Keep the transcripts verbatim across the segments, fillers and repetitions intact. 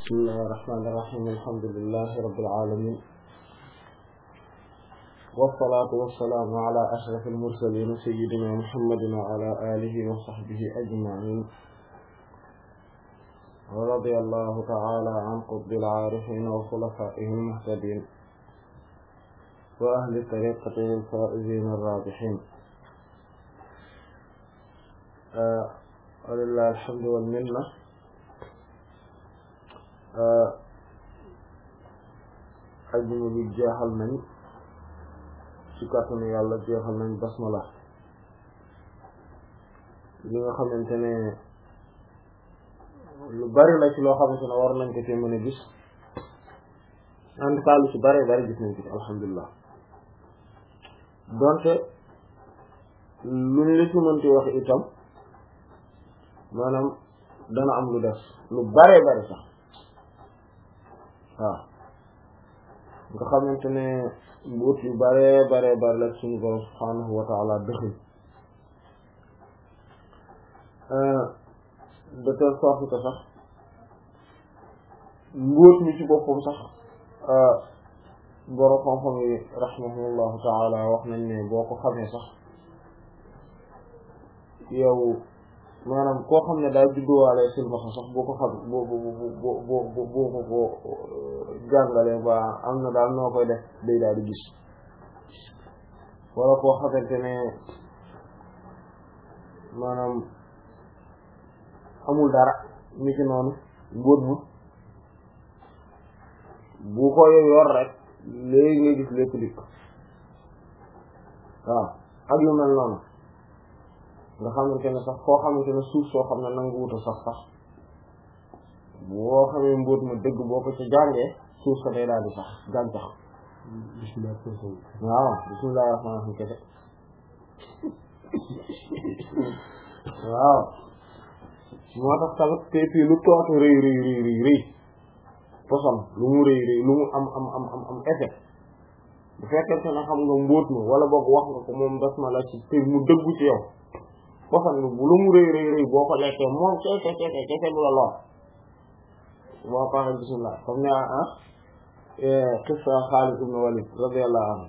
بسم الله الرحمن الرحيم الحمد لله رب العالمين والصلاة والسلام على أشرف المرسلين سيدنا محمد وعلى آله وصحبه أجمعين ورضي الله تعالى عن قطب العارفين وخلفائه المهتدين وأهل طريقته الفائزين الرابحين آه ولله الحمد والمنة ajjuma bi jeexal nañ ci kàttanu yàlla jeexal nañ basmala li nga xamante ne lu bari la ci loo xamante ne war nañ ko ci mën a gis en tout cas lu ci bari bari gis nañ ko ci alhamdulilah donte lu ñu la ci mënti wax itam maanaam dana am lu des lu bari bari sax waaw nga xamante ne mbuut yu bare bare bare la suñu borom subhaanahu wa taala dëxëñ de telle sorte que sax mbuut mi ci boppam sax borom xam-xam yi rahimahullahu taala wax nañ ne boo ko xamee sax yow maanaam koo xam ne daal judduwaale silmaxa sax boo ko xam boo boo boo boo boo boo ko jàngale ba am na daal noo koy def day daal di gis wala koo xamante ne maanaam amul dara ni ki noonu mbóot mu bu ko yor rek léegi nga gis lépp dikk waaw ak yu mel noonu nga xamante ne sax foo xamante ne suuf soo xam ne nangu wuta sax sax boo xamee mbóot ma dëgg boo ko ci jàngee suuf sa day daal di sax gàncax bismillah waaw bismillah rahmaan rahim kese waaw moo tax tamit te fii lu tootu rëy rëy rëy rëy rëy poson lu mu rëy rëy lu mu am am am am am effet bu fekkente ne xam nga mbóot ma wala boog wax nga ko moom das ma la ci te mu dëggu ci yow poson bi bu lu mu rëy rëy rëy boo ko lekkee moom kese kese kese du la lor boo ko waxee bismillah comme ne ah qissa Xaalid ibn Walid radiyallahu anhu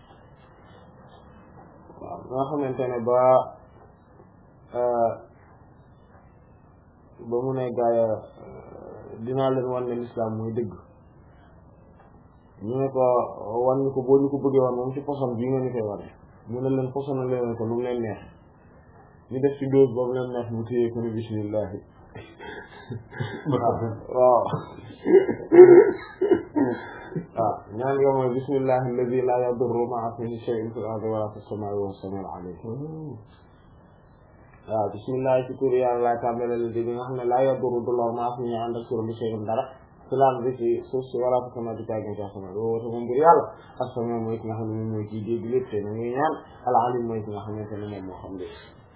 waaw nga xamante ne ba ba mu ne gaaya dinaa leen wan ne l'islam mooy dëgg ñu ne ko wan ñu ko boo ñu ko bëggee wan moom ci poson bii nga ñu koy wane mu ne leen posona leen ko lu mu leen neex ñu def ci dose boobu leen neex mu téye ko ni bismillah waaw waaw ñaan nga mooy bismillah alladhi la yadurru ma'a ismihi shay'un fil ardi wala fis samaa'i wa huwa as-sami'ul 'aliim waaw bismillah ci tur yàlla laa tàmbale la di nga xam ne la yadurru du lor ma'a ismihi ànd ak tur bi shay'un dara fil ardi ci suuf si wala fis samaa'i tàggen ci asamaan woote moom mbir yàlla as-sami' mooy ki nga xam ne moom mooy ciy dégg lépp te na ngi ñaan al-'aliim mooy ki nga xamante ne moom moo xam lépp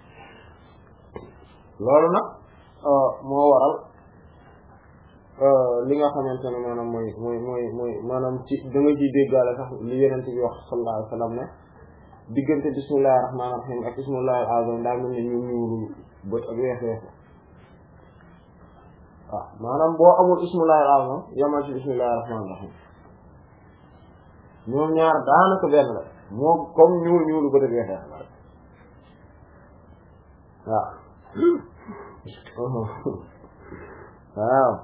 loolu nag moo waral li nga xamante ne maanaam mooy mooy mooy mooy maanaam ci da nga ciy déggaale sax li Yonent bi wax sallallahu alayhi wa sallam ne diggante bismillahir rahmanir rahim ak bismillahil azim daa mel ne ñu ñuulu ba ak weex weex waaw maanaam boo amul bismillahil azim yamal ci bismillahir rahmanir rahim ñoom ñaar daanaka benn la moo comme ñuul ñuulu ba dëgg weex waaw waaw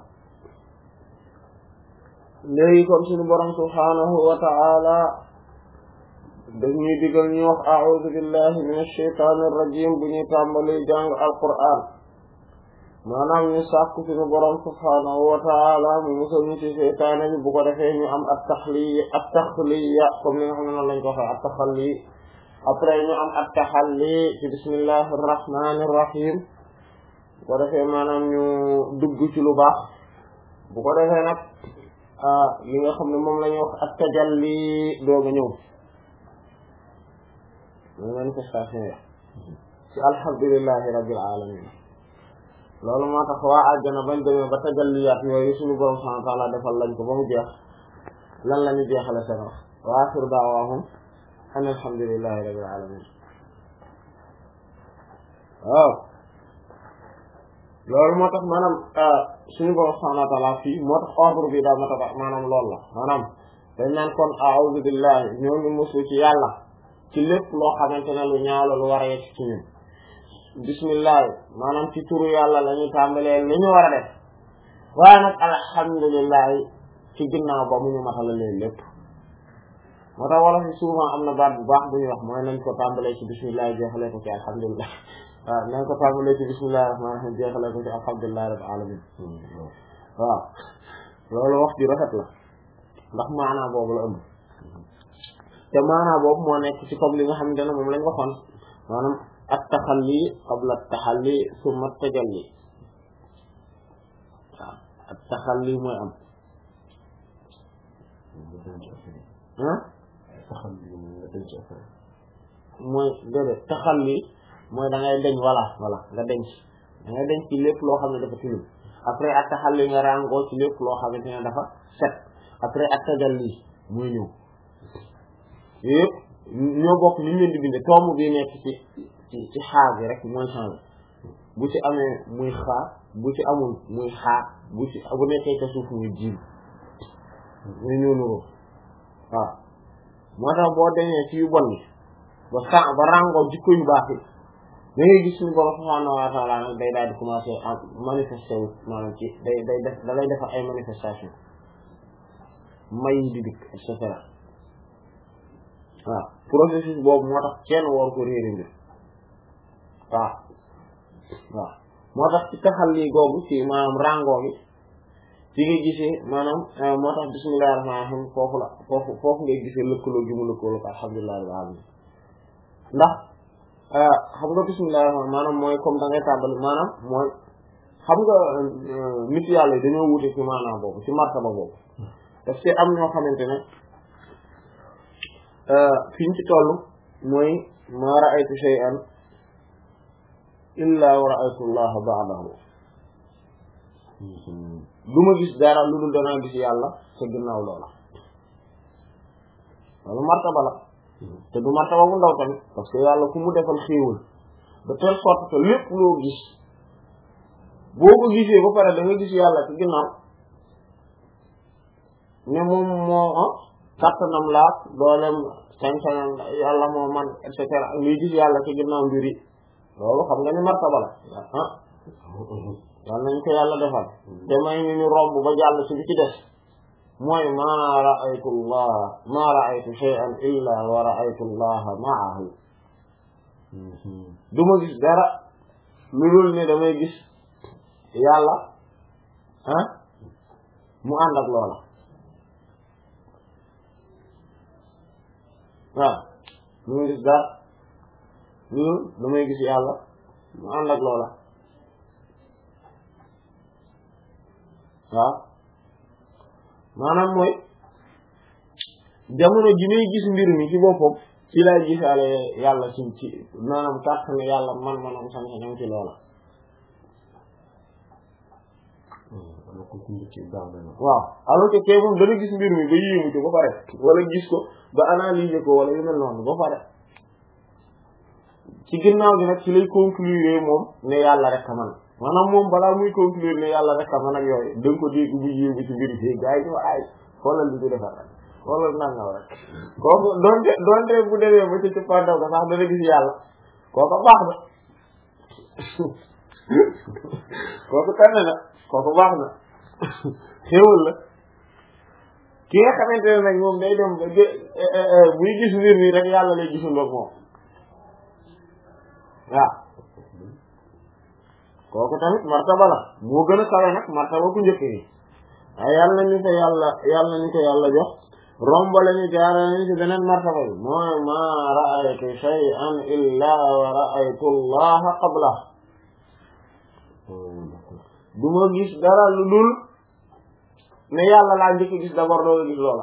léegi kon suñu borom subhaanahu wa ta'ala dañuy digal ñu wax a'uuzu billahi minash shaytaanir rajiim bu ñuy tàmbali jàng alqur'aan maanaam ñu sàkku suñu borom subhaanahu wa ta'ala mu musal ñu ci seytaane bi bu ko defee ñu am at-taxliya at-taxliya comme li nga xam ne noonu lañ ko waxee at-taxalli après ñu am at-taxalli ci bismillahir rahmaanir rahiim bu ko defee maanaam ñu dugg ci lu baax bu ko defee nag li nga xam ne moom la ñuy wax at-tajalli dooga ñëw loolu manifestation ya ci alhamdulillahi rabbil alamin loolu moo tax waa àjjana bañ demee ba tajalliyaat yooyu suñu borom subhanahu wa ta'ala defal lañ ko ba mu jeex lan la ñu jeexale seen wax wa axiru da'waahum an alhamdulillahi rabbil alamin waaw loolu moo tax maanaam suñu borom subhanahu wa ta'ala fii moo tax ordre bi daa ma tax maanaam loolu la maanaam dañ naan kon a'udhu billahi ñoo ngi musu ci yàlla ci lépp loo xamante ne lu ñaaw la lu war a yegg ci ñun bismillah maanaam ci turu yàlla la ñuy tàmbalee li ñu war a def waaye nag alhamdulillah ci ginnaaw ba mu ñu matalalee lépp moo tax wala fi souvent am na baat bu baax bu ñuy wax mooy nañ ko tàmbalee ci bismillah jeexalee ko ci alhamdulillah waaw nañ ko tàmbalee ci bismillah rahmaani rahiim jeexalee ko ci alhamdulillah rabbil alamin waaw loolu wax ji rafet la ndax maanaa boobu la ëmb te maanaa boobu moo nekk ci comme li nga xamante ne moom lañ waxoon maanaam at-taxalli qabla at-taxalli summa at-tajalli waaw at-taxalli mooy am ah mooy déedéet taxalli mooy da ngay deñ voilà voilà nga denc da ngay denc ci lépp loo xam ne dafa tilim après at-taxalli nga ràngoo ci lépp loo xamante ne dafa set après at-tajalli muy ñëw yëpp ñoo bokk ni ñu leen di bindee tomb bi nekk ci ci ci xaar bi rek mooy changé bu ci amee muy xaar bu ci amul muy xaar bu ci bu nekkee ca suuf muy jiim ñu ñëw nuroo waaw moo tax boo deñee ci yu bon ni ba sa ba ràngoo jikko yu baax yi da ngay gis suñu borom subhanahu wa ta'ala nag day daal di commencer à manifester wu maanaam ci day day def da lay defar ay manifestation may di dikk et cetera waaw processus boobu moo tax kenn war ko réeri mbir waaw waaw moo tax ci taxalli googu ci maanaam ràngoo gi ci nga gisee maanaam moo tax bismillahir rahmanir rahim foofu la foofu foofu ngay gisee lëkkaloo gi mu lëkkaloo ko alhamdulillahi rabbil alamin ndax xam nga bismillahir rahmanir maanaam mooy comme da ngay tàmbali maanaam mooy xam nga nit yàlla yi dañoo wute ci maanaam boobu ci martaba boobu daf ci am ñoo xamante ne fi ñu ci toll mooy ma ra'aytu shay'an illa wa ra'aytu Allah ba'dahu du ma gis dara lu dul danaa gis yàlla sa ginnaaw loola loolu martaba la te du martaba bu ndaw tamit parce que yàlla ku mu defal xéewal de telle sorte que lépp loo gis boo ko gisee ba pare da nga gis yàlla ci ginnaaw ne moom moo kattanam laak doolem sañ-sañam yàlla moo man et cetera ngay gis yàlla ci ginnaaw mbir yi loolu xam nga ni martaba la ah yàlla nañ ko yàlla defal te may ñu ñu romb ba jàll ci bi ci des mooy ma ra'aytu allah ma ra'aytu shay'an illa wa ra'aytu allah ma'ahu du ma gis dara lu dul ne damay gis yàlla ah mu ànd ak loola waaw lu ma gis dara lu dul damay gis yàlla mu ànd ak loola waaw maanaam mooy jamono ji may gis mbir mi ci boppam ci lay gisaale yàlla ci ci maanaam kàttan ne yàlla man manam sañ-sañam ci loola waaw alors que kay moom dana gis mbir mi ba yéemu ci ba pare wala gis ko ba analyser ko wala yu mel noonu ba pare ci ginnaaw gi nag ci lay conclure moom ne yàlla rek a man maanaam moom balaa muy conclure ne yàlla rek a man ak yooyu da nga ko dégg bu yéemu ci mbir yi gars yi ñu ay xoolal li ñu defar rek xoolal nangaw rek kooku doonte doonte bu demee ba ci cëppaandaw ga sax dana gis yàlla kooku baax na kooku tànn na kooku baax na xéewal la ki nga xamante ne nag moom day dem ba buy gis mbir nii rek yàlla lay gisandoog moom waaw kooku tamit martaba la moo gën a kawe nag martaba ku njëkk yi waaye yàlla nañu ko yàlla yàlla nañu ko yàlla jox romba lañu jaara nañu ci beneen martaba bi mooy ma ra'aytu shay'an illa wa ra'aytu allaha qabla du ma gis dara lu dul ne yàlla laa njëkk gis d'abord doo gis loola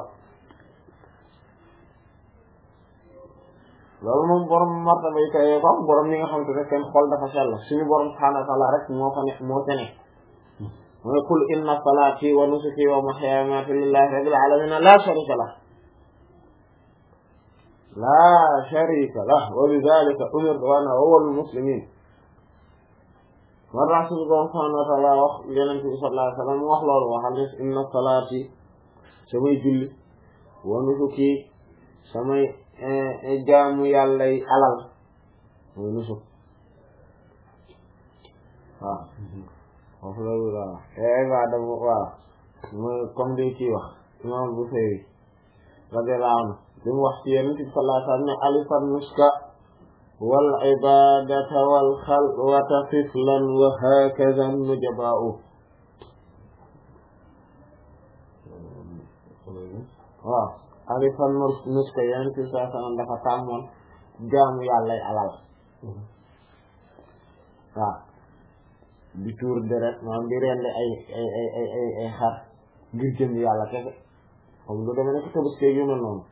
loolu moom borom martaba yi kay ko borom ñi nga xamante ne seen xol dafa sell suñu borom subhanahu wa ta'ala rek moo fa ne moo te ne mooy qul inna salati wa nusuki wa mahyaya wa mamati lillahi rabbil alamin la sharika lah la sharika lah wa bidhalika umirtu wa ana awwalul muslimin moo tax suñu borom subhaanahu wa ta'aala wax Yonent bi sallallahu alayhi wa sallam wax loolu waxal ne inna salaati samay julli wa nusuki samay jaamu yàlla yi alal mooy nusuk waaw wax loolu la ibaada waaw mooy comme day ciy wax imam Busayri radiyallahu anhu li mu wax ci Yonent bi sallallahu alayhi wa sallam ne alifan nuska wal ibadata wal xalwata tiflan wa hakaza nujabaa'u waaw alifan nuska Yonent bi sallallahu alayhi wa sallam dafa tàmmoon jaamu yàllay alal waaw di tuur deret maanaam di rendi ay ay ay ay ay ay xar ngir jëm yàlla kese comme lu demee nekk Tabaski yu mel noonu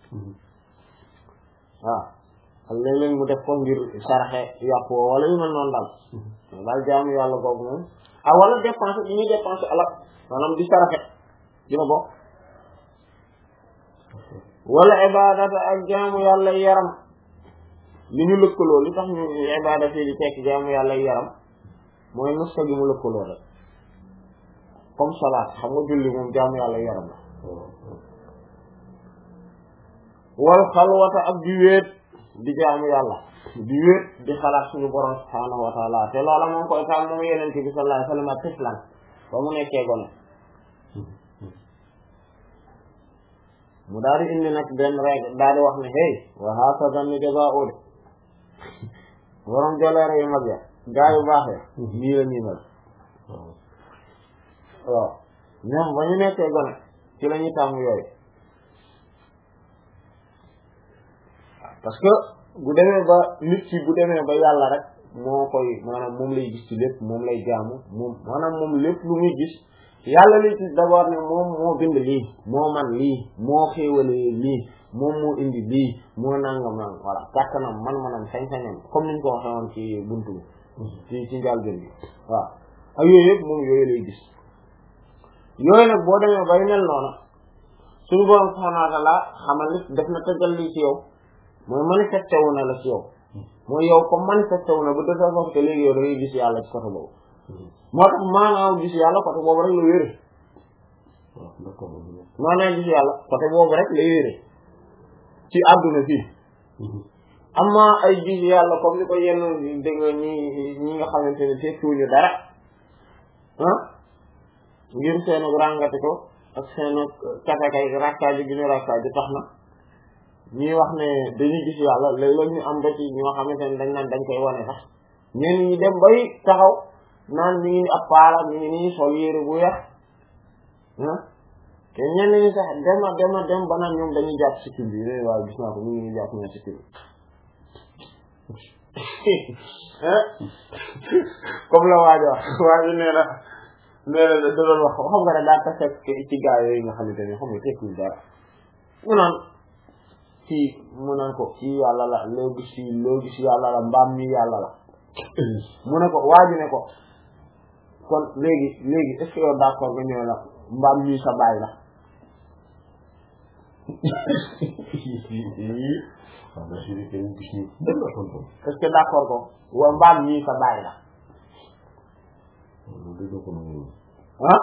waaw ak léeg-léeg mu def ko ngir saraxe yàpp wala yu mel noonu daal daal jaamu yàlla googu moom ah wala dépense yi ñuy dépense alal maanaam di saraxe dina bokk wala ibadata ak jaamu yàlla yaram li ñu lëkkaloo li tax ñu ibada fii di tekk jaamu yàlla yaram mooy nuska gi mu lëkkaloo rek comme salaat xam nga julli moom jaamu yàlla yaram la wal xalwata ak di wéet di jaamu yàlla di wéet di xalaat suñu borom subhaanahu wa taala te loola moom koy taam moom Yonent bi sallallahu alayhi wa sallam tiflan ba mu nekkee gone mu daal di indi nag benn règle daal di wax ne hey wa hakaza nujabaa'u borom joloore yu mag ya gaa yu baax ya nii la ñuy mel waaw ñoom ba ñu nekkee gone ci la ñuy tàmm yooyu parce que bu demee ba nit ki bu demee ba yàlla rek moo koy maanaam moom lay gis ci lépp moom lay jaamu moom maanaam moom lépp lu muy gis yàlla lay gis d'abord ne moom moo bind lii moo man lii moo xéewale lii moom moo indi lii moo nangam nangam voilà kàttanam man-manam sañ-sañam comme niñ ko waxee woon ci buntu bi ci ci njàlbéen bi waaw ak yooyu yëpp moom yooyu lay gis yooyu nag boo demee bay mel noonu suñu borom subhaanahu wa ta'aala xamal ni def na tëggal lii ci yow mooy manifesté wu na la ci yow mooy yow comme manifesté wu na ba de telle sorte que léegi yow da ngay gis yàlla ci côté boobu moo tax maanaam gis yàlla côté boobu rek la wéré maanaam gis yàlla côté boobu rek la wéré ci àdduna fii amma ay gis yàlla comme ni ko yenn dégg nga ñi ñi nga xamante ne tekkiwuñu dara ah ngir seenu ràngati ko ak seenu katakay rakkaaji gi ñu rakkaaji tax na ñuy wax ne dañuy gis yàlla léeg-léeg ñu am ba ci ñoo xamante ne dañ naan dañ koy wane sax ñenn ñi dem bay taxaw naan mi ngi ab paala mi ngi nii sol yére bu weex ah te ñenn ñi sax dema dema dem ba naan ñoom dañuy jàpp si kil bi né waaw gis naa ko ñu ngi jàpp na si kil comme la waajo wax waajo nee na nee na da doon wax xam nga ne daa tase ci gaa yooyu nga xamante ne xam nga tekkul dara mu naan kii mu naan ko kii yàlla la loo gis fii loo gis yàlla la mbaam mi yàlla la mu ne ko waaju ne ko kon léegi léegi est-ce que yow d'accord nga ñëw la mbaam mi sa baay la est-ce que d'accord ko wa mbaam mi sa baay la ah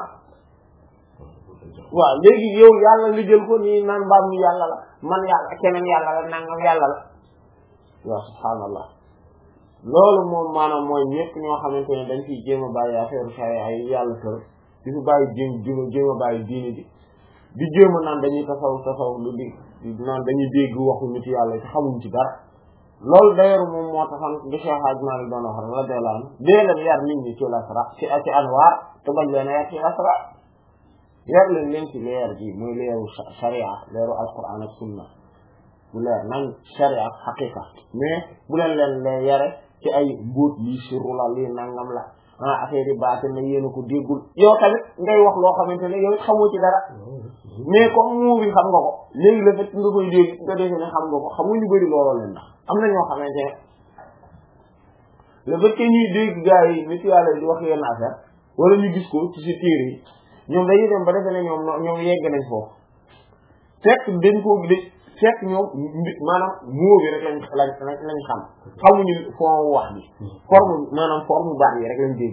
waaw léegi yow yàlla li jël ko nii naan mbaam mi yàlla la man yàlla keneen yàlla la nangam yàlla la waaw subhaanallah loolu moom maanaam mooy ñëpp ñoo xamante ne dañ fiy jéem a bàyyi affaire charia ay yàlla tër di fi bàyyi jéem jéem a bàyyi diini bi di jéem a naan dañuy tasaw tasaw lu di naan dañuy dégg waxu nit yàlla ci xamuñ ci dara loolu d'ailleurs moom moo taxoon di Cheikh Hadj Malick doon wax rek la deelaan dee leen yar nit ñi ci lasra ci ci anwaar te bañ leen a yar ci lasra yar leen leen ci leer ji muy leeru sharia leeru alquran ak sunna bu leer nañ sharia ak xaqiqa mais bu leen leen leen yare ci ay mbóot lii sirru la lii nangam la ah affaire yi baate na yéen a ko déggul yow tamit ngay wax loo xamante ne yow xamoo ci dara mais comme mu bi xam nga ko léegi la fekk nga koy dégg nga defe ne xam nga ko xamu ñu bëri looloo leen ndax am na ñoo xamante ne le fait que ñuy dégg gars yi nit yàlla di wax yenn affaire wala ñu gis ko ci si téere yi ñoom dañuy dem ba defe ne ñoom ñoom yegg nañ foofu fekk dañ koo dégg fekk ñoom maanaam moo bi rek lañ lañ lañ xam xamuñu fond wax bi forme maanaam forme baat yi rek lañ dégg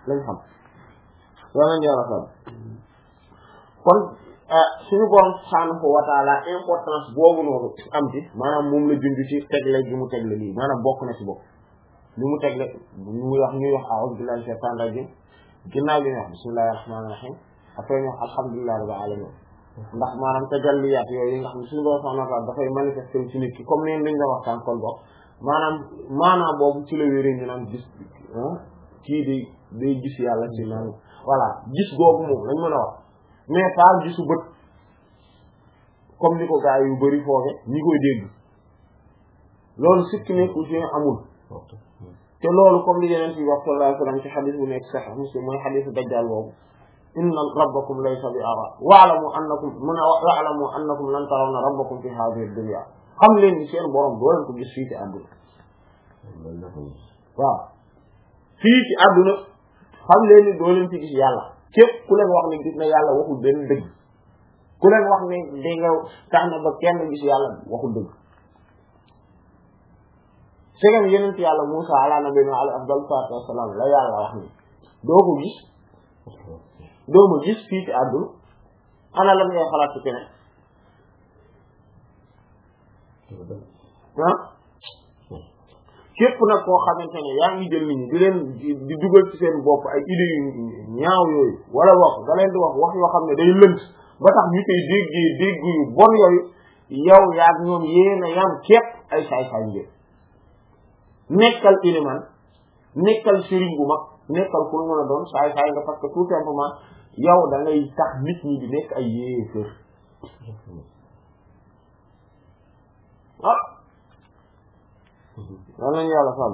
lañ xam wala ñara xam kon suñu borom subhanahu wa ta'ala importance boobu noonu am ci maanaam moom la junj ci tegle gi mu tegle lii maanaam bokk na ci bokk li mu tegle ñu wax ñuy wax a'udhu billahi minash shaitanir rajim ginnaaw bi ñu wax bismillahir rahmanir rahim après ñu wax alhamdulillahi rabbil alamin ndax maanaam tajalliyaat yooyu nga xam ne suñu borom subhanahu wa ta'ala dafay manifester ci nit ki comme neen liñ la wax tan kon bokk maanaam maanaam boobu ci la wéré ñu naan gis kii di day gis yàlla ci naan voilà gis googu moom lañ mën a wax mais pas gisu bët comme ni ko gaa yu bari foofe ñi koy dégg loolu sikki nekku ci amul te loolu comme li yeneen ci wax sallallahu alayhi wasallam ci xadis bu nekk sax Muslim mooy xadisu dajjal boobu inna rabbakum laysa bi awa wa'lamu annakum mun wa'lamu annakum lan tarawna rabbakum fi hadhihi ad-dunya xam leen ni seen borom doo leen ko gis fii ci àdduna waaw fii ci àdduna xam leen ni doo leen fi gis yàlla képp ku leen wax ne gis na yàlla waxul benn dëgg ku leen wax ne da nga tax na ba kenn gis yàlla waxul dëgg segam yeneen ci yàlla Musa ala nabiyina alayhi afdalu salaatu wassalaam la yàlla wax ni doo ko gis doo ma gis fii ci àdduna ana lan ngay xalaat ci keneen ah képp nag koo xamante ne yaa ngi jël nit ñi di leen di dugal ci seen bopp ay idées yu ñaaw yooyu wala wax nga leen di wax wax yoo xam ne day lënt ba tax ñu koy déggee dégg yu bon yooyu yow yaag ñoom yéen a yam képp ay saay-saay ngeen nekkal iliman nekkal sëriñ bu mag nekkal ku mën a doon saay-saay nga parce que tout simplement yow da ngay tax nit ñi di nekk ay yéefër ah wal nañu yàlla sàmm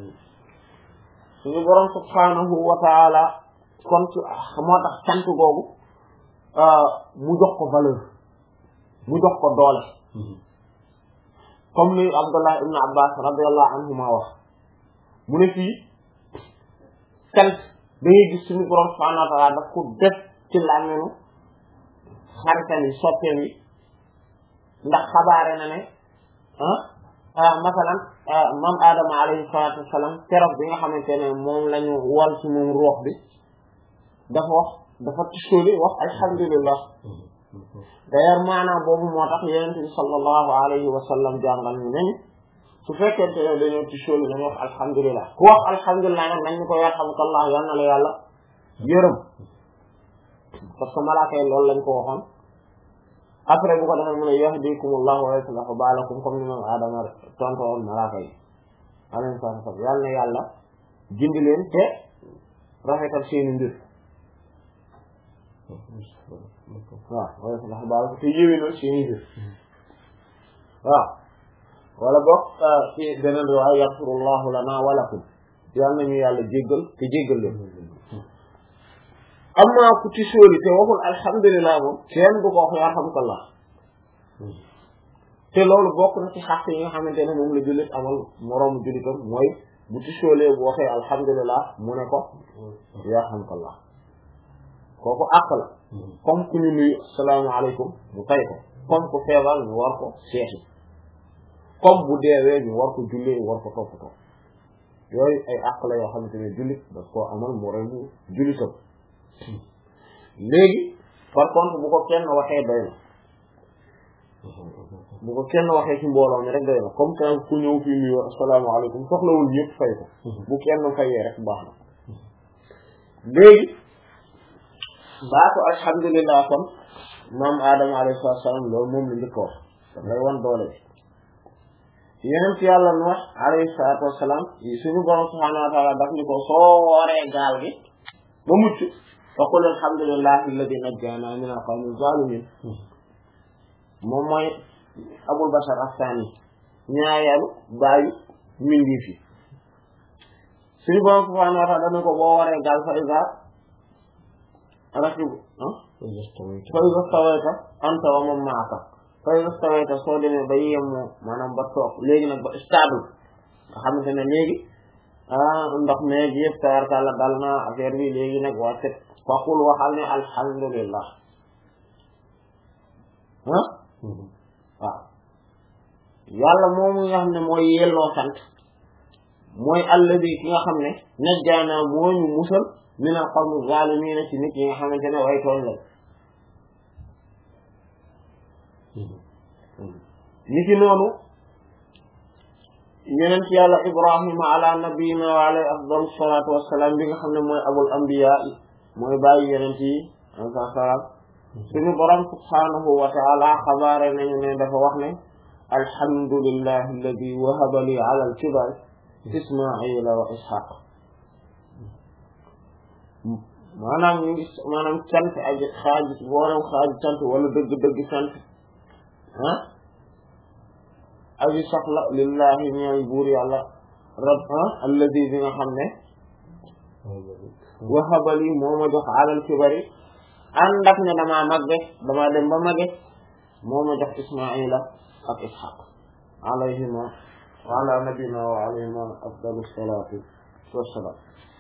suñu borom subhanahu wa ta'ala kon ci moo tax cant googu mu jox ko valeur mu jox ko doole comme ni Abdullah ibn Abbas radiyallahu anhuma wax mu ne fii cant da ngay gis suñu borom subhanahu wa ta'ala daf ko def ci làmmiñu xaritam yi soppeem yi ndax xabaare na ne ah masalan mam Adama alayhi salatu wassalam keroog bi nga xamante ne moom lañu wal ci moom ruux bi dafa wax dafa tisóoli wax alhamdulillah d'ailleurs maanaam boobu moo tax yonent bi sallallahu alayhi wa sallam jàngal ñu nañu su fekkente ne dañoo tisóoli dañu wax alhamdulillah ku wax alhamdulillah nag nañ ñu ko yarhamukallah yal na la yàlla yërëm parce que malaaka yi loolu lañ ko waxoon après bu ko defee mu ne yahdikumullahu wa yuslihu baalakum comme ni moom Adama tontu woon malaaka yi alayhi salaatu wa salaam yal na yàlla gindi leen te rafetal seeni mbir waaw wa yuslihu baalakum te yéwénal seeni mbir waaw wala boog ci beneen riwaaya yaghfirullahu lana wa lakum yal nañu yàlla jéggal te jéggal leen amma ku ci sóoli te waxul alhamdulillah moom kenn du ko wax yarhamukallah te loolu bokk na ci xaq yi nga xamante ne moom la jullit amal moroomu jullitam mooy bu ci sóolee bu waxee alhamdulillah mu ne ko yarhamukallah kooku àq la comme ku ñu nuyu asalaamaaleykum mu tay ko comme ku feebar ñu war ko seeti comme bu deewee ñu war ko jullee war ko toppatoo yooyu ay àq la yoo xamante ne jullit daf koo amal moroomu jullitam léegi par contre bu ko kenn waxee doy na bu ko kenn waxee ci mbooloo mi rek doy na comme que ku ñëw fii nuyu asalaamaaleykum soxlawul ñëpp fay ko bu kenn fayee rek baax na léegi baatu alhamdulillah kon maam Adama alayhi salaam loolu moom la njëkk wax daf lay wan doole bi yeneen ci yàlla Nuh alayhi salaatu wasalaam suñu borom subhaanahu wa ta'ala daf ni ko soo waree gaal gi ba mucc faqul alhamdulillahi alladhi najjana min al-qawmi zalimin moom mooy Abul Bashar as-Sani ñaareelu baayu mindi fi suñu borom subhaanahu wa ta'ala daf ni ko boo waree gaal fa iza rakibu fa iza stawayta anta wa man ma'aka fa iza stawayta soo demee ba yemmoo maanaam ba toog léegi nag ba stable nga xamante ne léegi ah ndox meeg yëpp tabarkàlla dal na affaire bi léegi nag waa set faqul waxal ne alhamdulillah ah waaw yàlla moomu nga xam ne mooy yelloo sant mooy alladi ki nga xam ne najjaana moo ñu musal min al-qawmi zaalimiin ci nit yi nga xamante ne way tooñ la ni ki noonu yeneen ci yàlla Ibrahima ala nabiyina wa alayhi afdalu salaatu wassalaam bi nga xam ne mooy abul anbiya mooy bàyyi yeneen ci alayhi salaam suñu borom subhaanahu wa ta'ala xabaare nañu ne dafa wax ne alhamdulillahi alladi wahaba li ala al-kibari ismaila wa ishaq maanaam ñu ngi maanaam sant aji xaaji borom xaaji sant wala dëgg-dëgg sant ah aji soxla lillahi ñeel buur yàlla rab alladi bi nga xam ne wahaba li moo ma jox ala al-kibari ànd ak ne damaa magge damaa dem ba magge moo ma jox ismaila ak ishaq alayhima wa ala nabina wa alayhima afdalu salaatu wassalaam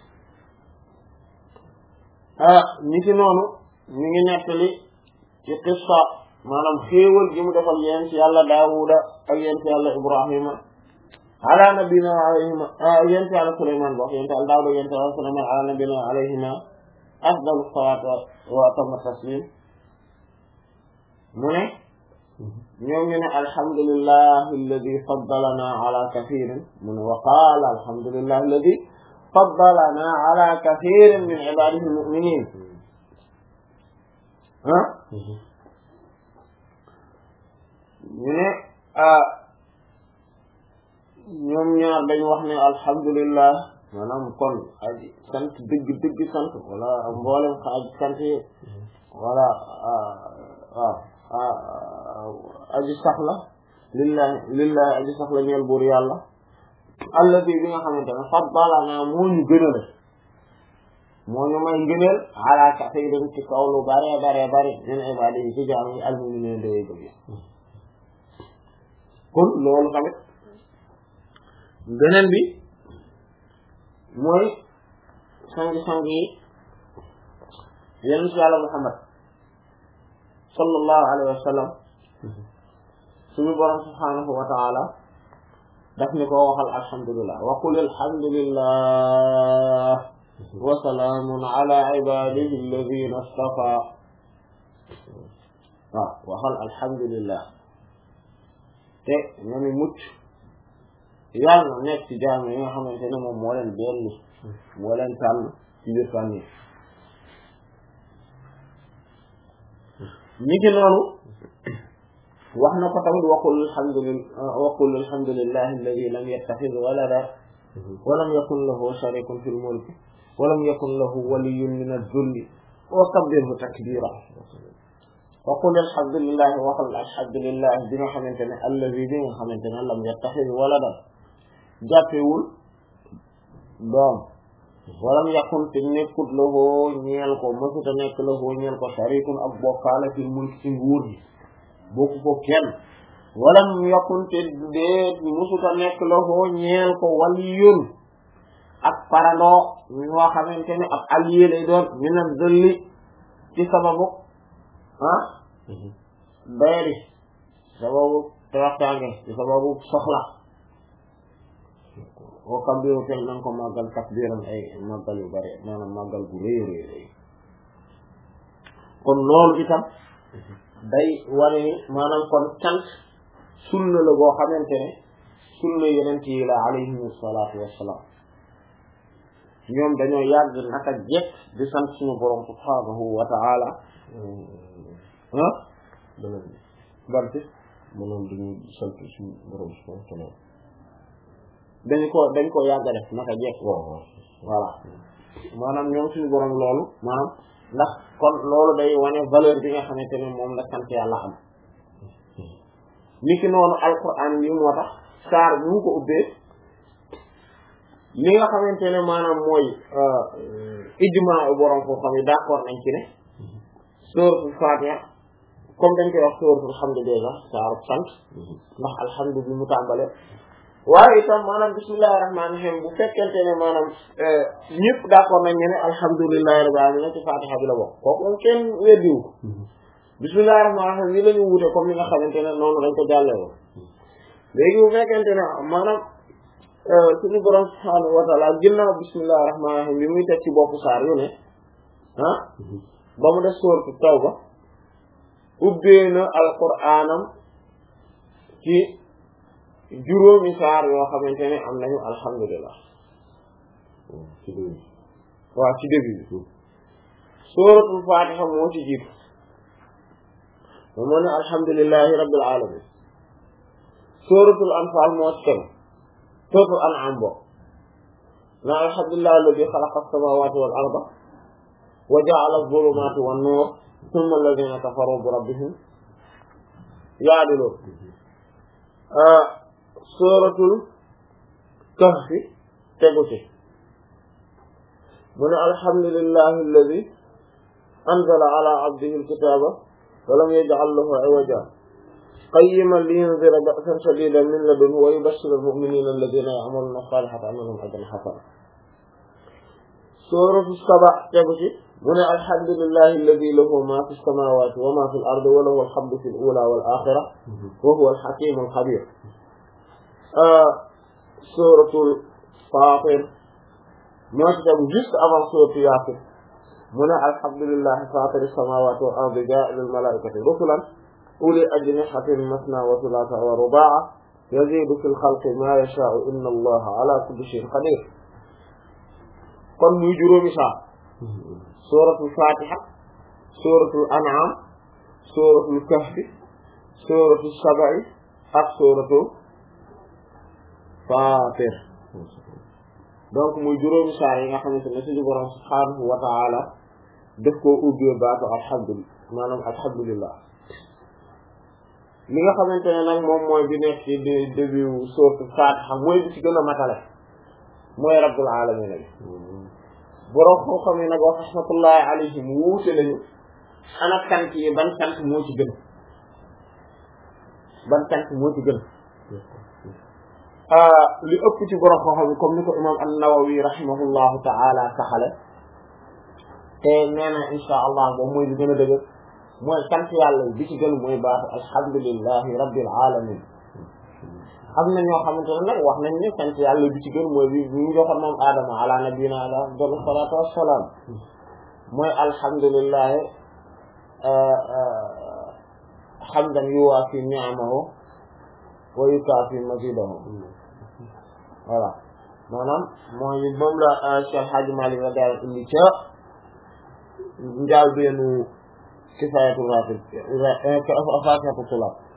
ah ni ki noonu ñu ngi nettali ci qissa maanaam xéewal gi mu defal yéen ci yàlla daawuda ak yéen ci yàlla ibrahima ala nabina wa alayhima yéen ci yàlla suleyman bokk yéen ci yàlla daawuda yéen ci yàlla suleyman ala nabina wa alayhima afdalu salaatu wa atammu taslim mu ne ñoom ñu ne alhamdulillahi alladi faddalana ala kathirin mu ne wa qaala alhamdulillahi alladi faddalana ala kathirin min ibadihi almu'minin ah ñu ne ah ñoom ñaar dañu wax ne alhamdulillah maanaam kon aji sant dëgg dëgg sant wala mboolem ka aji sant yi wala waaw aji saxla lillahi lillahi aji saxla ñeel buur yàlla alladi bi nga xamante ne faddalana moo ñu gënale moo ñu may ngëneel ala kathirin ci kaw lu bare bare bare min ibadihi ci jaam yi almu'minin day gëm kon loolu tamit beneen bi mooy sangi-sang yi yéen ci yàlla Muhammad sallallahu alayhi wa sallam suñu borom subhanahu wa ta'ala daf ni ko waxal alhamdulillah wa qul alhamdulillah wa salaamun ala ibadihi alladhina istafa waaw waxal alhamdulillah te ñoom mucc yàlla na nekk ci jaam yi nga xamante ne moom moo leen benn moo leen tànn ci biir tànn yi ñi ki noonu wax na ko tamit waqul alhamdulillah waqul alhamdulillahi alladi lam yattakhidh walada wa lam yakun lahu sharikun fil mulk wa lam yakun lahu waliyyun min adh-dhulli wa kabbirhu takbira waqul alhamdulillahi waqul alhamdulillahi bi nga xamante ne alladi bi nga xamante ne lam yattakhidh walada jàppewul doom walam yakun te nekkut lahu ñeel ko mësuta nekk lahu ñeel ko sharikun ak bokkaale fil mulk ci nguur gi bokku ko kenn walam yakun te déet mësuta nekk lahu ñeel ko waliyun ak parandoo ñoo xamante ne ak allié lay doon mina dëlli ci sababu ah bayri sababu teraxtaange ci sababu soxla wa kabbiru te nan ko màggal takbiran ay màggal yu bari maanaam màggal gu rëy rëy rëy kon loolu itam day wane ni maanaam kon cant sunna la boo xamante ne sunna yeneen yi la alayhimu salaatu wassalaam ñoom dañoo yàgg naka jekk di sant suñu borom subhaanahu wa ta'ala ah banti maanaam dañu sant suñu borom subhaanahu wa ta'ala dañ ko dañ ko yàgg def naka jekk voilà maanaam ñoom suñu borom loolu maanaam ndax kon loolu day wane valeur bi nga xamante ne moom la sant yàlla am niki noonu alquran bi moo tax saar bu mu ko ubbee li nga xamante ne maanaam mooy ijmaa borom koo xam ne d'accord nañ ci ne suratul Fatiha comme dañ koy wax suratul hamd déjà saaru sant ndax alhamdu bi mu tàmbale waaye itam maanaam bismillahir rahmanir rahim bu fekkente ne maanaam ñëpp d'accord nañ ne alhamdulillahi rabbil alamin ci Fatiha bi la bokk kooku moom kenn weddiwu ko bismillahir rahmanir rahim yi la ñu wute comme li nga xamante ne noonu lañ ko jàllee woon léegi bu fekkente ne maanaam suñu borom subhaanahu wa taala ginnaaw bismillahir rahmanir rahim bi muy teg ci boppu saar yu ne ah ba mu def sourate Tawba ubbee na alquraanam ci juróomi saar yoo xamante ne am nañu alhamdulillah waaw ci début bi suratul fatiha moo ci jiitu moo ne alhamdulillahi rabbil alamin suratul anfal moo ci tegu suratul an'am bo na alhamdulillahi alladhi khalaqa as-samawati wal arda wa ja'ala adh-dhulumati wan nur thumma alladhina kafaru bi rabbihim ya'dilun suratul kahfi tegu ci mu ne alhamdulillahi alladhi anzala ala abdihi alkitaba wa lam yaj'al lahu 'iwaja qayyiman liyunzira ba'san shadidan min ladunhu wa yubashshira al-mu'minina alladhina ya'maluna as-salihati anna lahum ajran hasana suratu saba tegu ci mu ne alhamdulillahi alladhi lahu ma fi as-samawati wa ma fi al-ardi wa lahu al-hamdu fi al-ula wal akhirah wa huwa al-hakim al-khabir suratul fatir moo ci tegu juste avant suratu Yaasin mu ne alhamdulillahi fatiri samawati wal ardi ja'ilil malaikati rusulan uli ajnihatin masna wa thulatha wa ruba'a yazidu fil khalqi ma yasha'u inna allaha ala kulli shay'in qadir kon muy juróomi saa suratul fatiha suratul an'am suratul kahfi suratul saba'i ak suratul fatir donc muy juróomi saar yi nga xamante ne suñu borom subhaanahu wa ta'ala daf koo ubbee baatu alhamdulillah maanaam alhamdulillah li nga xamante ne nag moom mooy bi nekk ci début sourate Fatiha mooy bi ci gën a matale mooy rabbul alamin bi borom xam-xam yi nag wa rahmatullahi alayhim wuute nañu ana sant yi ban sant moo ci gën ban sant moo ci gën li ëpp ci borom xam-xam comme ni ko imam an-Nawawi rahimahullahu ta'ala saxale te nee na insha allah boobu mooy li gën a dëgg mooy sant yàlla bi ci gën mooy baatu alhamdulillahi rabbil alamin am na ñoo xamante ne nag wax nañ ne sant yàlla bi ci gën mooy bi bi mu joxoon moom Adama ala nabiyina afdalu salatu wassalam mooy alhamdulillahi hamdan yuwaafi ni'amahu wa yukaafi mazidahu voilà maanaam mooy moom la Cheikh Hadji Malick la daal indi ca njaal beenu Kifayatul Raghib Faatihatul Tulaab